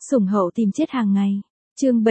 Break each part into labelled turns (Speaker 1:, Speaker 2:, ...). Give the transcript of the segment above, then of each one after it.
Speaker 1: Sủng hậu tìm chết hàng ngày. Chương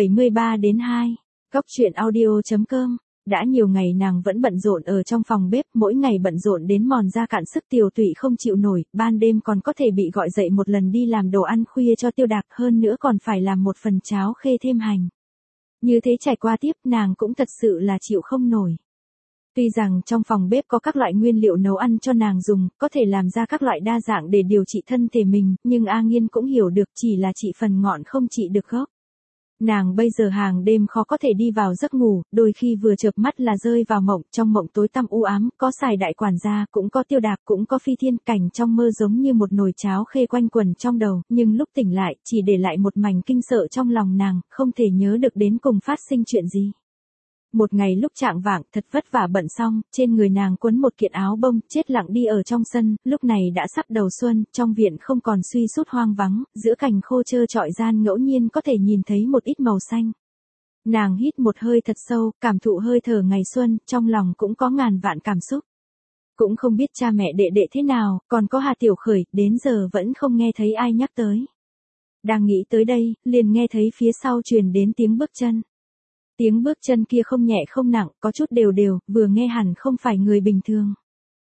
Speaker 1: 73-2. Góc truyện audio.com. Đã nhiều ngày nàng vẫn bận rộn ở trong phòng bếp, mỗi ngày bận rộn đến mòn da cạn sức, Tiều Tụy không chịu nổi, ban đêm còn có thể bị gọi dậy một lần đi làm đồ ăn khuya cho Tiêu Đạc, hơn nữa còn phải làm một phần cháo khê thêm hành. Như thế trải qua tiếp, nàng cũng thật sự là chịu không nổi. Tuy rằng trong phòng bếp có các loại nguyên liệu nấu ăn cho nàng dùng, có thể làm ra các loại đa dạng để điều trị thân thể mình, nhưng A Nghiên cũng hiểu được chỉ là trị phần ngọn không trị được gốc. Nàng bây giờ hàng đêm khó có thể đi vào giấc ngủ, đôi khi vừa chợp mắt là rơi vào mộng, trong mộng tối tăm u ám, có Sài đại quản gia, cũng có Tiêu Đạc, cũng có Phi Thiên, cảnh trong mơ giống như một nồi cháo khê quanh quẩn trong đầu, nhưng lúc tỉnh lại, chỉ để lại một mảnh kinh sợ trong lòng nàng, không thể nhớ được đến cùng phát sinh chuyện gì. Một ngày lúc chạng vạng, thật vất vả bận xong, trên người nàng quấn một kiện áo bông, chết lặng đi ở trong sân, lúc này đã sắp đầu xuân, trong viện không còn suy sút hoang vắng, giữa cành khô trơ trọi gian ngẫu nhiên có thể nhìn thấy một ít màu xanh. Nàng hít một hơi thật sâu, cảm thụ hơi thở ngày xuân, trong lòng cũng có ngàn vạn cảm xúc. Cũng không biết cha mẹ đệ đệ thế nào, còn có Hà Tiểu Khởi, đến giờ vẫn không nghe thấy ai nhắc tới. Đang nghĩ tới đây, liền nghe thấy phía sau truyền đến tiếng bước chân. Tiếng bước chân kia không nhẹ không nặng, có chút đều đều, vừa nghe hẳn không phải người bình thường.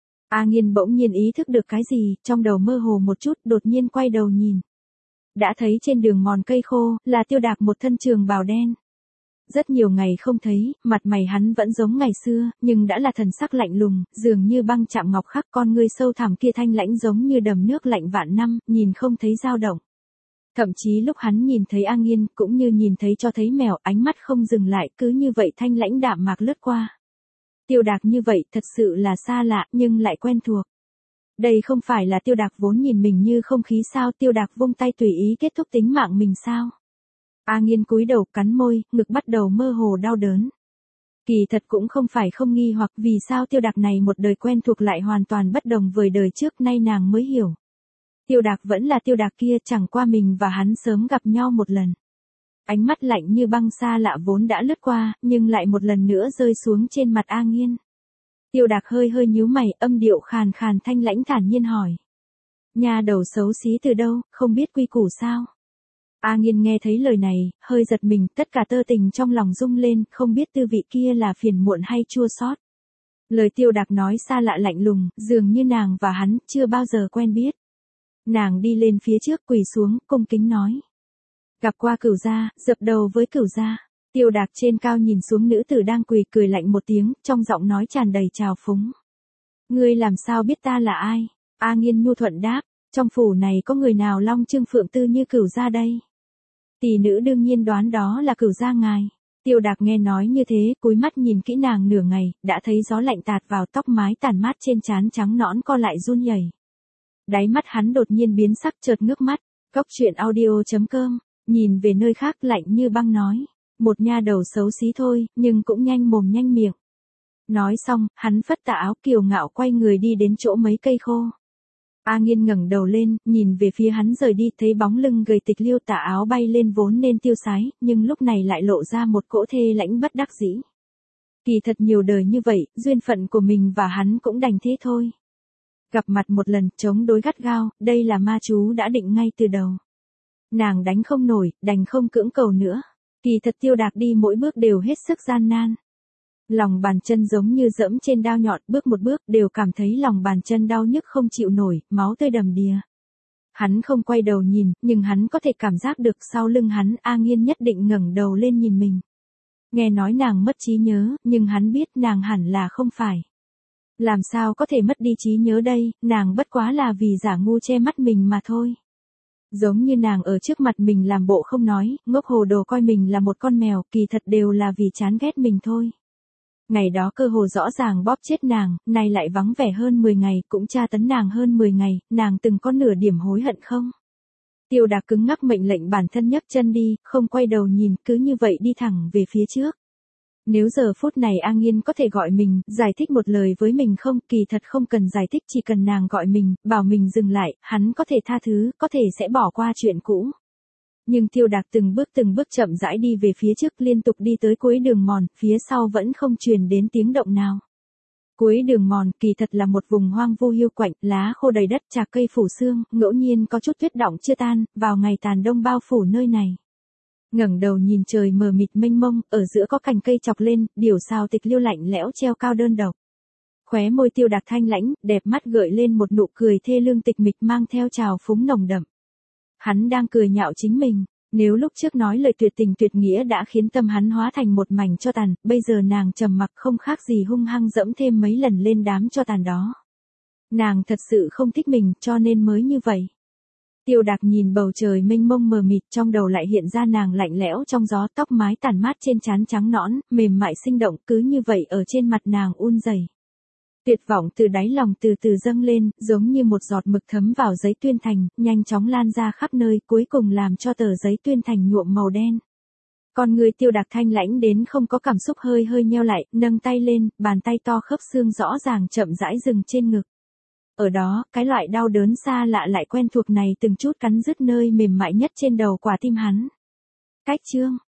Speaker 1: A Nghiên bỗng nhiên ý thức được cái gì, trong đầu mơ hồ một chút, đột nhiên quay đầu nhìn. Đã thấy trên đường mòn cây khô, là Tiêu Đạc một thân trường bào đen. Rất nhiều ngày không thấy, mặt mày hắn vẫn giống ngày xưa, nhưng đã là thần sắc lạnh lùng, dường như băng chạm ngọc khắc, con ngươi sâu thẳm kia thanh lãnh giống như đầm nước lạnh vạn năm, nhìn không thấy dao động. Thậm chí lúc hắn nhìn thấy A Nghiên, cũng như nhìn thấy cho thấy mèo, ánh mắt không dừng lại, cứ như vậy thanh lãnh đạm mạc lướt qua. Tiêu Đạc như vậy, thật sự là xa lạ, nhưng lại quen thuộc. Đây không phải là Tiêu Đạc vốn nhìn mình như không khí sao, Tiêu Đạc vung tay tùy ý kết thúc tính mạng mình sao? A Nghiên cúi đầu cắn môi, ngực bắt đầu mơ hồ đau đớn. Kỳ thật cũng không phải không nghi hoặc vì sao Tiêu Đạc này một đời quen thuộc lại hoàn toàn bất đồng với đời trước, nay nàng mới hiểu. Tiêu Đạc vẫn là Tiêu Đạc kia, chẳng qua mình và hắn sớm gặp nhau một lần. Ánh mắt lạnh như băng xa lạ vốn đã lướt qua, nhưng lại một lần nữa rơi xuống trên mặt A Nghiên. Tiêu Đạc hơi hơi nhíu mày, âm điệu khàn khàn thanh lãnh thản nhiên hỏi. Nhà đầu xấu xí từ đâu, không biết quy củ sao? A Nghiên nghe thấy lời này, hơi giật mình, tất cả tơ tình trong lòng rung lên, không biết tư vị kia là phiền muộn hay chua xót. Lời Tiêu Đạc nói xa lạ lạnh lùng, dường như nàng và hắn chưa bao giờ quen biết. Nàng đi lên phía trước, quỳ xuống, cung kính nói. Gặp qua Cửu gia, dập đầu với Cửu gia. Tiêu Đạc trên cao nhìn xuống nữ tử đang quỳ, cười lạnh một tiếng, trong giọng nói tràn đầy trào phúng. Ngươi làm sao biết ta là ai? A Nghiên nhu thuận đáp, trong phủ này có người nào long trương phượng tư như Cửu gia đây? Tỷ nữ đương nhiên đoán đó là Cửu gia ngài. Tiêu Đạc nghe nói như thế, cúi mắt nhìn kỹ nàng nửa ngày, đã thấy gió lạnh tạt vào tóc mái tàn mát trên trán trắng nõn co lại run nhảy. Đáy mắt hắn đột nhiên biến sắc, chợt ngước mắt. Góc truyện audio.com. Nhìn về nơi khác, lạnh như băng nói. Một nha đầu xấu xí thôi, nhưng cũng nhanh mồm nhanh miệng. Nói xong, hắn phất tà áo kiều ngạo quay người đi đến chỗ mấy cây khô. A Nghiên ngẩng đầu lên, nhìn về phía hắn rời đi, thấy bóng lưng gầy tịch liêu, tà áo bay lên vốn nên tiêu sái, nhưng lúc này lại lộ ra một cỗ thê lãnh bất đắc dĩ. Kỳ thật nhiều đời như vậy, duyên phận của mình và hắn cũng đành thế thôi. Gặp mặt một lần, chống đối gắt gao, đây là ma chú đã định ngay từ đầu. Nàng đánh không nổi, đành không cưỡng cầu nữa. Kỳ thật Tiêu Đạc đi mỗi bước đều hết sức gian nan. Lòng bàn chân giống như dẫm trên đao nhọn, bước một bước đều cảm thấy lòng bàn chân đau nhức không chịu nổi, máu tươi đầm đìa. Hắn không quay đầu nhìn, nhưng hắn có thể cảm giác được sau lưng hắn, A Nghiên nhất định ngẩng đầu lên nhìn mình. Nghe nói nàng mất trí nhớ, nhưng hắn biết nàng hẳn là không phải. Làm sao có thể mất đi trí nhớ đây, nàng bất quá là vì giả ngu che mắt mình mà thôi. Giống như nàng ở trước mặt mình làm bộ không nói, ngốc hồ đồ coi mình là một con mèo, kỳ thật đều là vì chán ghét mình thôi. Ngày đó cơ hồ rõ ràng bóp chết nàng, nay lại vắng vẻ hơn 10 ngày, cũng tra tấn nàng hơn 10 ngày, nàng từng có nửa điểm hối hận không? Tiêu Đạc cứng ngắc mệnh lệnh bản thân nhấc chân đi, không quay đầu nhìn, cứ như vậy đi thẳng về phía trước. Nếu giờ phút này A Nghiên có thể gọi mình, giải thích một lời với mình không, kỳ thật không cần giải thích, chỉ cần nàng gọi mình, bảo mình dừng lại, hắn có thể tha thứ, có thể sẽ bỏ qua chuyện cũ. Nhưng Tiêu Đạc từng bước chậm rãi đi về phía trước, liên tục đi tới cuối đường mòn, phía sau vẫn không truyền đến tiếng động nào. Cuối đường mòn kỳ thật là một vùng hoang vu hiu quạnh, lá khô đầy đất, chạc cây phủ sương, ngẫu nhiên có chút tuyết đọng chưa tan, vào ngày tàn đông bao phủ nơi này. Ngẩng đầu nhìn trời mờ mịt mênh mông, ở giữa có cành cây chọc lên, điểu sao tịch liêu lạnh lẽo treo cao đơn độc. Khóe môi Tiêu Đạc thanh lãnh, đẹp mắt gợi lên một nụ cười thê lương tịch mịch mang theo trào phúng nồng đậm. Hắn đang cười nhạo chính mình, nếu lúc trước nói lời tuyệt tình tuyệt nghĩa đã khiến tâm hắn hóa thành một mảnh tro tàn, bây giờ nàng trầm mặc không khác gì hung hăng dẫm thêm mấy lần lên đám tro tàn đó. Nàng thật sự không thích mình cho nên mới như vậy. Tiêu Đạc nhìn bầu trời mênh mông mờ mịt, trong đầu lại hiện ra nàng lạnh lẽo trong gió, tóc mái tàn mát trên trán trắng nõn, mềm mại sinh động, cứ như vậy ở trên mặt nàng un dày. Tuyệt vọng từ đáy lòng từ từ dâng lên, giống như một giọt mực thấm vào giấy tuyên thành, nhanh chóng lan ra khắp nơi, cuối cùng làm cho tờ giấy tuyên thành nhuộm màu đen. Con người Tiêu Đạc thanh lãnh đến không có cảm xúc, hơi hơi nheo lại, nâng tay lên, bàn tay to khớp xương rõ ràng chậm rãi dừng trên ngực. Ở đó, cái loại đau đớn xa lạ lại quen thuộc này từng chút cắn rứt nơi mềm mại nhất trên đầu quả tim hắn. Cách chương